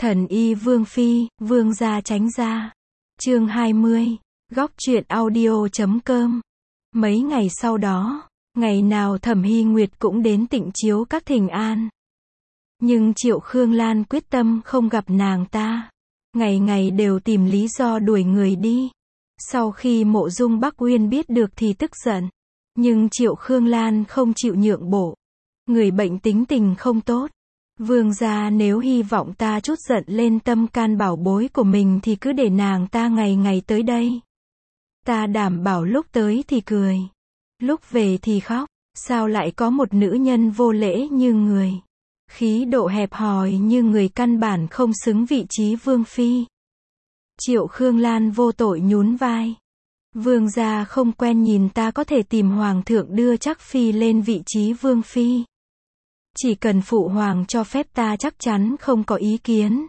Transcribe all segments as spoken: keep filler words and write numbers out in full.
Thần y Vương Phi, Vương gia tránh ra. Chương hai mươi. Góc truyện audio chấm com. Mấy ngày sau đó, ngày nào Thẩm Hy Nguyệt cũng đến Tịnh Chiếu Các thỉnh an. Nhưng Triệu Khương Lan quyết tâm không gặp nàng ta. Ngày ngày đều tìm lý do đuổi người đi. Sau khi Mộ Dung Bắc Uyên biết được thì tức giận. Nhưng Triệu Khương Lan không chịu nhượng bộ. Người bệnh tính tình không tốt. Vương gia nếu hy vọng ta chút giận lên tâm can bảo bối của mình thì cứ để nàng ta ngày ngày tới đây. Ta đảm bảo lúc tới thì cười. Lúc về thì khóc. Sao lại có một nữ nhân vô lễ như người. Khí độ hẹp hòi như người căn bản không xứng vị trí Vương Phi. Triệu Khương Lan vô tội nhún vai. Vương gia không quen nhìn ta có thể tìm Hoàng thượng đưa chắc Phi lên vị trí Vương Phi. Chỉ cần Phụ Hoàng cho phép ta chắc chắn không có ý kiến.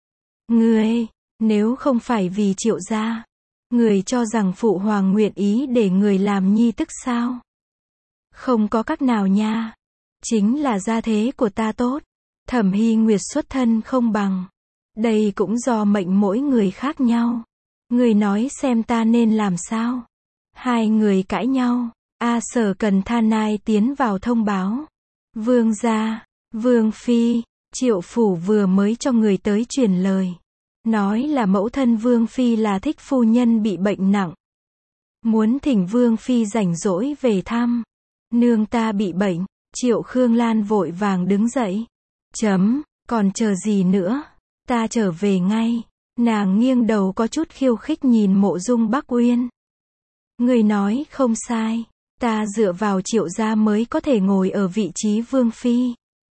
Ngươi, nếu không phải vì Triệu gia, người cho rằng Phụ Hoàng nguyện ý để người làm nhi tức sao? Không có cách nào nha. Chính là gia thế của ta tốt. Thẩm Hy Nguyệt xuất thân không bằng. Đây cũng do mệnh mỗi người khác nhau. Người nói xem ta nên làm sao? Hai người cãi nhau. A Sở Cần Tha Nai tiến vào thông báo. Vương gia, Vương Phi, Triệu Phủ vừa mới cho người tới truyền lời. Nói là mẫu thân Vương Phi là Thích phu nhân bị bệnh nặng. Muốn thỉnh Vương Phi rảnh rỗi về thăm. Nương ta bị bệnh. Triệu Khương Lan vội vàng đứng dậy. Chấm, còn chờ gì nữa? Ta trở về ngay. Nàng nghiêng đầu có chút khiêu khích nhìn Mộ Dung Bắc Uyên. Người nói không sai. Ta dựa vào Triệu gia mới có thể ngồi ở vị trí Vương Phi.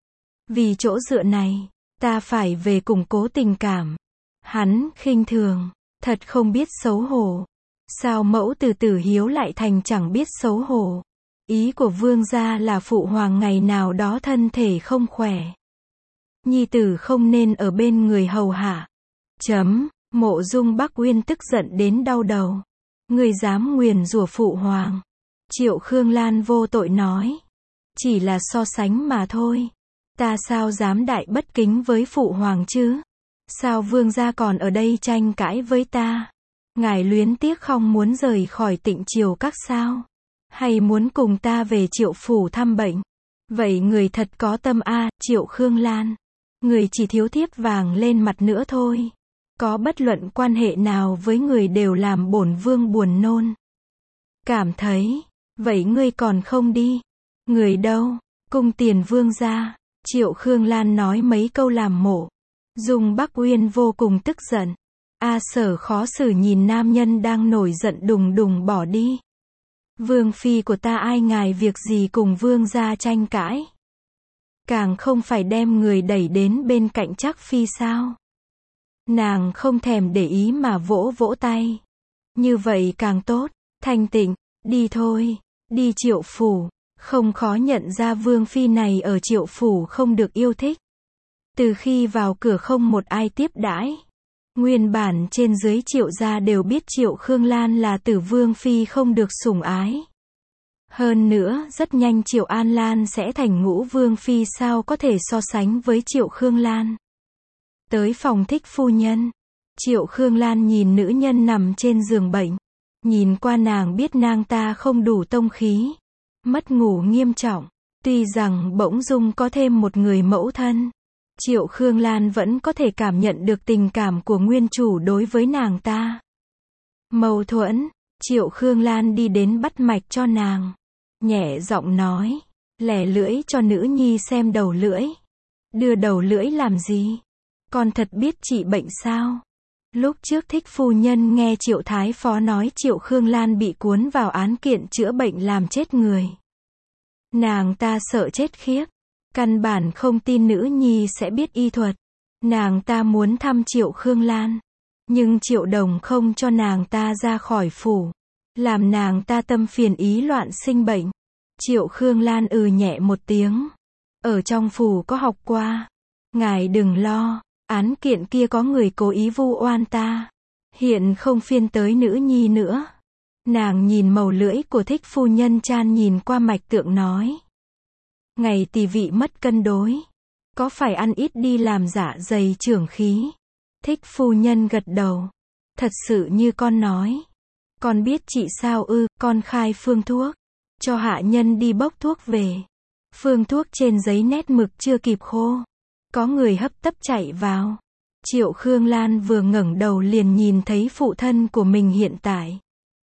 Vì chỗ dựa này, ta phải về củng cố tình cảm. Hắn khinh thường, thật không biết xấu hổ. Sao mẫu từ Tử Hiếu lại thành chẳng biết xấu hổ? Ý của Vương gia là Phụ Hoàng ngày nào đó thân thể không khỏe. Nhi tử không nên ở bên người hầu hạ. Chấm, Mộ Dung Bắc Uyên tức giận đến đau đầu. Người dám nguyền rủa Phụ Hoàng. Triệu Khương Lan vô tội nói. Chỉ là so sánh mà thôi. Ta sao dám đại bất kính với Phụ Hoàng chứ? Sao Vương gia còn ở đây tranh cãi với ta? Ngài luyến tiếc không muốn rời khỏi Tịnh Chiếu Các sao? Hay muốn cùng ta về Triệu Phủ thăm bệnh? Vậy người thật có tâm a, Triệu Khương Lan. Người chỉ thiếu thiếp vàng lên mặt nữa thôi. Có bất luận quan hệ nào với người đều làm bổn vương buồn nôn. Cảm thấy, vậy ngươi còn không đi? Người đâu? Cung tiền Vương gia. Triệu Khương Lan nói mấy câu làm Mộ Dung Bắc Uyên vô cùng tức giận. A Sở khó xử nhìn nam nhân đang nổi giận đùng đùng bỏ đi. Vương Phi của ta ai ngài việc gì cùng Vương gia tranh cãi? Càng không phải đem người đẩy đến bên cạnh Trác Phi sao? Nàng không thèm để ý mà vỗ vỗ tay. Như vậy càng tốt. Thanh Tịnh, đi thôi. Đi Triệu Phủ. Không khó nhận ra Vương Phi này ở Triệu Phủ không được yêu thích. Từ khi vào cửa không một ai tiếp đãi. Nguyên bản trên dưới Triệu gia đều biết Triệu Khương Lan là tử Vương Phi không được sủng ái. Hơn nữa, rất nhanh Triệu An Lan sẽ thành ngũ Vương Phi sao có thể so sánh với Triệu Khương Lan. Tới phòng Thích phu nhân. Triệu Khương Lan nhìn nữ nhân nằm trên giường bệnh. Nhìn qua nàng biết nàng ta không đủ tông khí. Mất ngủ nghiêm trọng. Tuy rằng bỗng dung có thêm một người mẫu thân. Triệu Khương Lan vẫn có thể cảm nhận được tình cảm của nguyên chủ đối với nàng ta. Mâu thuẫn. Triệu Khương Lan đi đến bắt mạch cho nàng. Nhẹ giọng nói. Lẻ lưỡi cho nữ nhi xem đầu lưỡi. Đưa đầu lưỡi làm gì? Con thật biết trị bệnh sao? Lúc trước Thích phu nhân nghe Triệu Thái Phó nói Triệu Khương Lan bị cuốn vào án kiện chữa bệnh làm chết người. Nàng ta sợ chết khiếp. Căn bản không tin nữ nhi sẽ biết y thuật. Nàng ta muốn thăm Triệu Khương Lan. Nhưng Triệu Đồng không cho nàng ta ra khỏi phủ. Làm nàng ta tâm phiền ý loạn sinh bệnh. Triệu Khương Lan ừ nhẹ một tiếng. Ở trong phủ có học qua. Ngài đừng lo. Án kiện kia có người cố ý vu oan ta. Hiện không phiên tới nữ nhi nữa. Nàng nhìn màu lưỡi của Thích phu nhân chan nhìn qua mạch tượng nói. Ngày tỳ vị mất cân đối. Có phải ăn ít đi làm dạ dày trưởng khí? Thích phu nhân gật đầu. Thật sự như con nói. Con biết chị sao ư, con khai phương thuốc. Cho hạ nhân đi bốc thuốc về. Phương thuốc trên giấy nét mực chưa kịp khô. Có người hấp tấp chạy vào. Triệu Khương Lan vừa ngẩng đầu liền nhìn thấy phụ thân của mình hiện tại.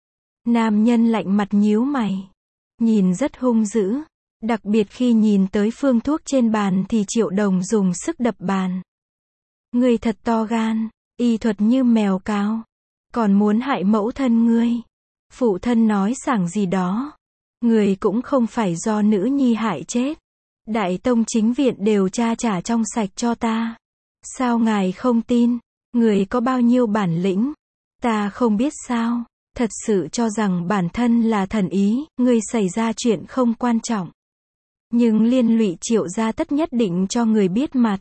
Nam nhân lạnh mặt nhíu mày. Nhìn rất hung dữ. Đặc biệt khi nhìn tới phương thuốc trên bàn thì Triệu Đồng dùng sức đập bàn. Ngươi thật to gan, y thuật như mèo cao. Còn muốn hại mẫu thân ngươi. Phụ thân nói sảng gì đó. Người cũng không phải do nữ nhi hại chết. Đại tông chính viện đều tra trả trong sạch cho ta. Sao ngài không tin? Người có bao nhiêu bản lĩnh? Ta không biết sao. Thật sự cho rằng bản thân là thần ý, người xảy ra chuyện không quan trọng. Nhưng liên lụy Triệu gia tất nhất định cho người biết mặt.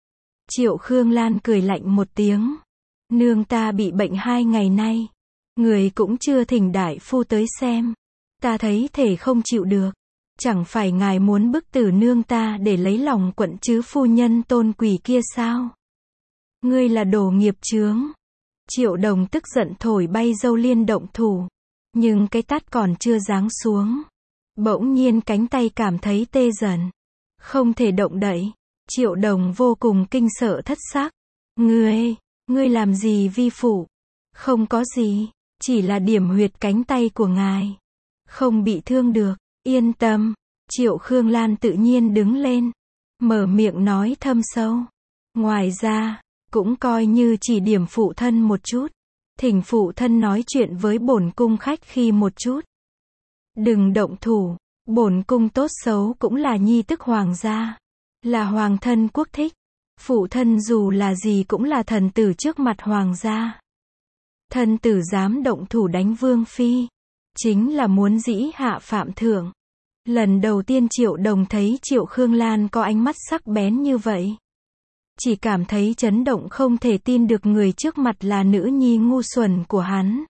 Triệu Khương Lan cười lạnh một tiếng. Nương ta bị bệnh hai ngày nay. Người cũng chưa thỉnh đại phu tới xem. Ta thấy thể không chịu được. Chẳng phải ngài muốn bức tử nương ta để lấy lòng quận chứ phu nhân tôn quỷ kia sao? Ngươi là đồ nghiệp chướng. Triệu Đồng tức giận thổi bay dâu liên động thủ. Nhưng cái tát còn chưa giáng xuống. Bỗng nhiên cánh tay cảm thấy tê dần. Không thể động đậy. Triệu Đồng vô cùng kinh sợ thất sắc. Ngươi, ngươi làm gì vi phụ? Không có gì, chỉ là điểm huyệt cánh tay của ngài. Không bị thương được, yên tâm. Triệu Khương Lan tự nhiên đứng lên. Mở miệng nói thâm sâu. Ngoài ra, cũng coi như chỉ điểm phụ thân một chút. Thỉnh phụ thân nói chuyện với bổn cung khách khi một chút. Đừng động thủ, bổn cung tốt xấu cũng là nhi tức hoàng gia. Là hoàng thân quốc thích. Phụ thân dù là gì cũng là thần tử trước mặt hoàng gia. Thần tử dám động thủ đánh vương phi. Chính là muốn dĩ hạ phạm thượng. Lần đầu tiên Triệu Đồng thấy Triệu Khương Lan có ánh mắt sắc bén như vậy. Chỉ cảm thấy chấn động không thể tin được người trước mặt là nữ nhi ngu xuẩn của hắn.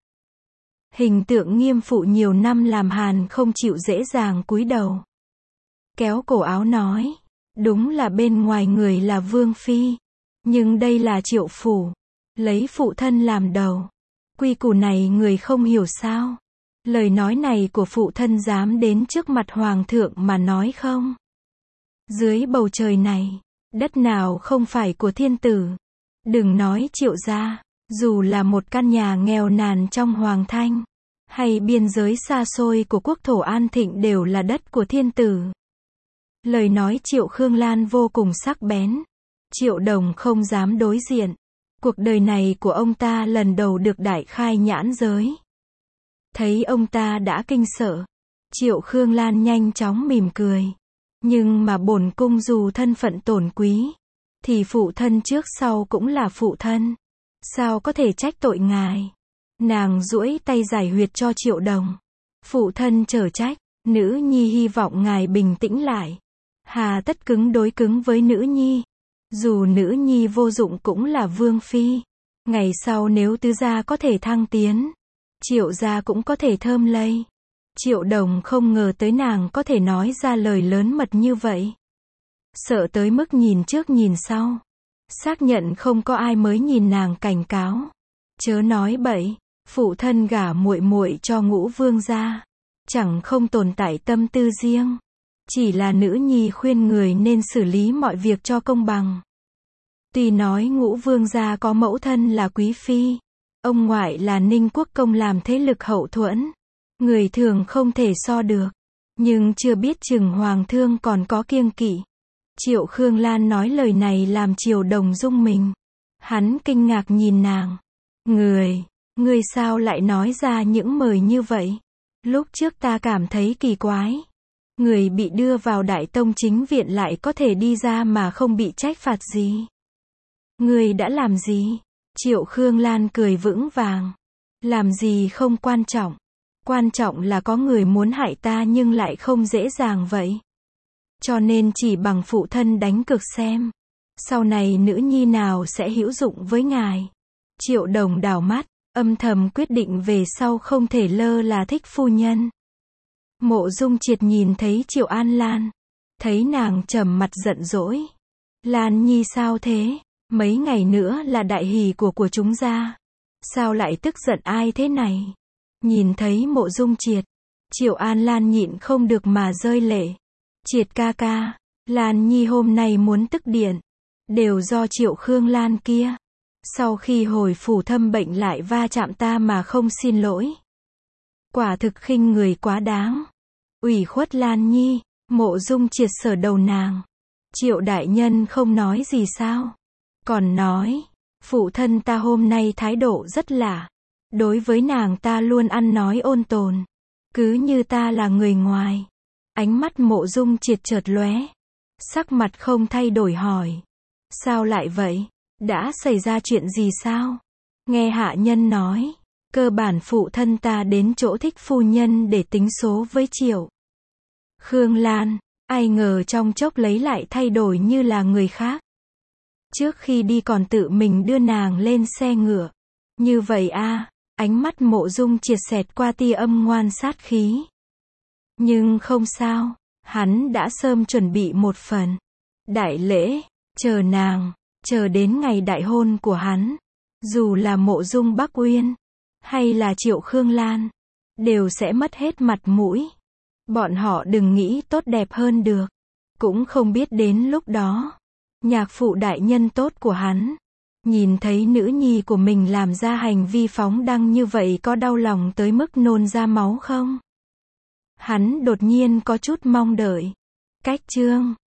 Hình tượng nghiêm phụ nhiều năm làm hàn không chịu dễ dàng cúi đầu. Kéo cổ áo nói. Đúng là bên ngoài người là vương phi. Nhưng đây là Triệu phủ. Lấy phụ thân làm đầu. Quy củ này người không hiểu sao? Lời nói này của phụ thân dám đến trước mặt hoàng thượng mà nói không? Dưới bầu trời này, đất nào không phải của thiên tử. Đừng nói Triệu gia, dù là một căn nhà nghèo nàn trong Hoàng Thanh, hay biên giới xa xôi của quốc thổ An Thịnh đều là đất của thiên tử. Lời nói Triệu Khương Lan vô cùng sắc bén. Triệu Đồng không dám đối diện. Cuộc đời này của ông ta lần đầu được đại khai nhãn giới. Thấy ông ta đã kinh sợ. Triệu Khương Lan nhanh chóng mỉm cười. Nhưng mà bổn cung dù thân phận tổn quý, thì phụ thân trước sau cũng là phụ thân. Sao có thể trách tội ngài? Nàng duỗi tay giải huyệt cho Triệu Đồng. Phụ thân chở trách, nữ nhi hy vọng ngài bình tĩnh lại. Hà tất cứng đối cứng với nữ nhi. Dù nữ nhi vô dụng cũng là vương phi. Ngày sau nếu tứ gia có thể thăng tiến, Triệu gia cũng có thể thơm lây. Triệu Đồng không ngờ tới nàng có thể nói ra lời lớn mật như vậy. Sợ tới mức nhìn trước nhìn sau. Xác nhận không có ai mới nhìn nàng cảnh cáo. Chớ nói bậy, phụ thân gả muội muội cho Ngũ vương gia. Chẳng không tồn tại tâm tư riêng. Chỉ là nữ nhi khuyên người nên xử lý mọi việc cho công bằng. Tuy nói Ngũ vương gia có mẫu thân là quý phi, ông ngoại là Ninh Quốc công làm thế lực hậu thuẫn. Người thường không thể so được. Nhưng chưa biết chừng hoàng thương còn có kiêng kỵ. Triệu Khương Lan nói lời này làm Triệu Đồng rung mình. Hắn kinh ngạc nhìn nàng. Người, người sao lại nói ra những lời như vậy? Lúc trước ta cảm thấy kỳ quái. Người bị đưa vào Đại Tông chính viện lại có thể đi ra mà không bị trách phạt gì. Người đã làm gì? Triệu Khương Lan cười vững vàng. Làm gì không quan trọng. Quan trọng là có người muốn hại ta nhưng lại không dễ dàng vậy. Cho nên chỉ bằng phụ thân đánh cược xem. Sau này nữ nhi nào sẽ hữu dụng với ngài. Triệu Đồng đảo mắt, âm thầm quyết định về sau không thể lơ là thích phu nhân. Mộ Dung Triệt nhìn thấy Triệu An Lan. Thấy nàng trầm mặt giận dỗi. Lan Nhi sao thế? Mấy ngày nữa là đại hỷ của của chúng gia. Sao lại tức giận ai thế này? Nhìn thấy Mộ Dung Triệt, Triệu An Lan nhịn không được mà rơi lệ. Triệt ca ca, Lan Nhi hôm nay muốn tức điện. Đều do Triệu Khương Lan kia. Sau khi hồi phủ thâm bệnh lại va chạm ta mà không xin lỗi. Quả thực khinh người quá đáng. Ủy khuất Lan Nhi, Mộ Dung Triệt sờ đầu nàng. Triệu đại nhân không nói gì sao? Còn nói, phụ thân ta hôm nay thái độ rất lạ. Đối với nàng ta luôn ăn nói ôn tồn. Cứ như ta là người ngoài. Ánh mắt Mộ Dung Triệt chợt lóe. Sắc mặt không thay đổi hỏi. Sao lại vậy? Đã xảy ra chuyện gì sao? Nghe hạ nhân nói, cơ bản phụ thân ta đến chỗ Thích phu nhân để tính số với Triệu Khương Lan. Ai ngờ trong chốc lấy lại thay đổi như là người khác. Trước khi đi còn tự mình đưa nàng lên xe ngựa. Như vậy a, ánh mắt Mộ Dung Triệt xẹt qua tia âm ngoan sát khí. Nhưng không sao, hắn đã sớm chuẩn bị một phần đại lễ, chờ nàng, chờ đến ngày đại hôn của hắn. Dù là Mộ Dung Bắc Uyên, hay là Triệu Khương Lan, đều sẽ mất hết mặt mũi. Bọn họ đừng nghĩ tốt đẹp hơn được. Cũng không biết đến lúc đó, nhạc phụ đại nhân tốt của hắn, nhìn thấy nữ nhi của mình làm ra hành vi phóng đăng như vậy có đau lòng tới mức nôn ra máu không? Hắn đột nhiên có chút mong đợi. Cách chương